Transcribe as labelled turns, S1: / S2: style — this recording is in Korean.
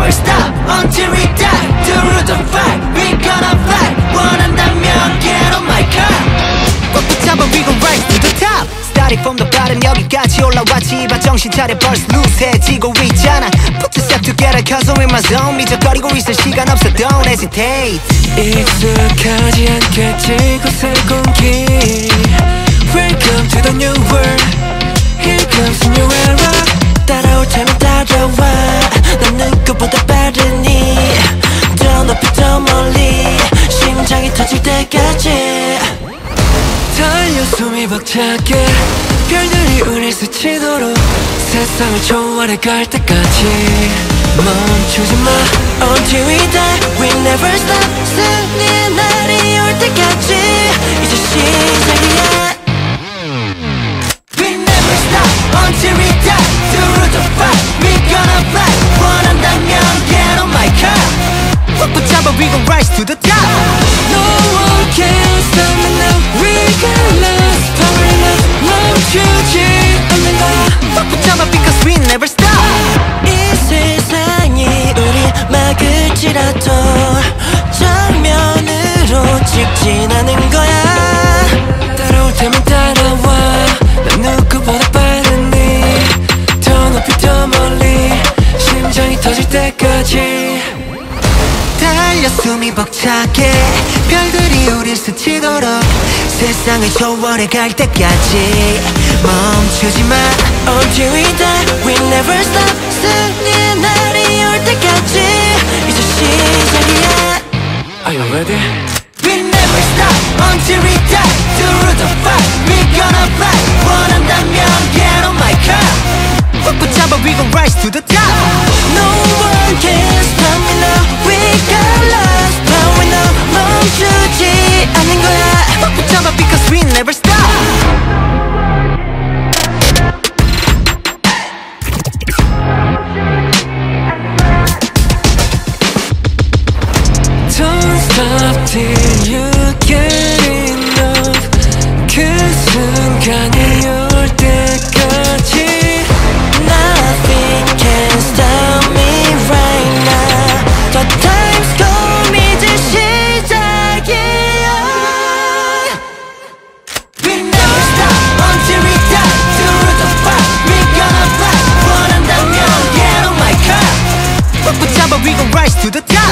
S1: never stop until we die. The root of fight, we gonna fly. 원한다면 get on my car. 꽉 붙잡아 we gon' rise to the top. Starting from the bottom 여기까지 올라왔지. 이봐 정신 차려 벌써 루스해지고 있잖아. Put yourself together cause I'm in my zone. 미적거리고 있을 시간 없어 don't hesitate.
S2: 익숙하지 않겠지 곳의 공기. Welcome to the new world. Here comes a new era. 따라올 테면 따라와. 난 누구보다 빠르니. 더 높이 더 멀리. 심장이 터질 때까지 달려 숨이 벅차게. 별들이 우릴 스치도록 세상을 초월해 갈 때까지 멈추지 마 until we die. We never stop. 승리의 날이 올 때까지 이제 시작이야.
S1: We never stop until we die. The root of fight, we gonna fly. 원한다면 get on my car. 꽉 붙잡아 we gon' rise to the top.
S2: No one can stop me now. We got lost power enough. 멈추지 않는 거야.
S1: 꽉 붙잡아 because we never stop.
S2: 이 세상이 우리 막을지라도 정면으로 찍진 않은 거야. 따라올 테면 따라와. 난 누구보다 빠르니. 더 높이 더 멀리. 심장이 터질 때까지
S1: 달려 숨이 벅차게. 별들이 우릴 스치도록 세상을 초월해 갈 때까지 멈추지 마
S2: until we die. We never stop. 승리의 날이 올 때까지 이제 시작이야. Are you ready?
S1: We never stop until we die. The root of fight, we gonna fly. 원한다면 get on my car. 꽉 붙잡아 we gon' rise to the top.
S2: No one can stop me now. We got lost power now. 멈추지 않는 거야.
S1: 꽉 붙잡아 because we never stop.
S2: Don't stop till you get enough. 그 순간이 올 때까지 Nothing can stop me right now. The time's come 이제 시작이야.
S1: We never stop until we die. The root of fight, we gonna fly. 원한다면 get on my car. 꽉 붙잡아 we gon' rise to the top.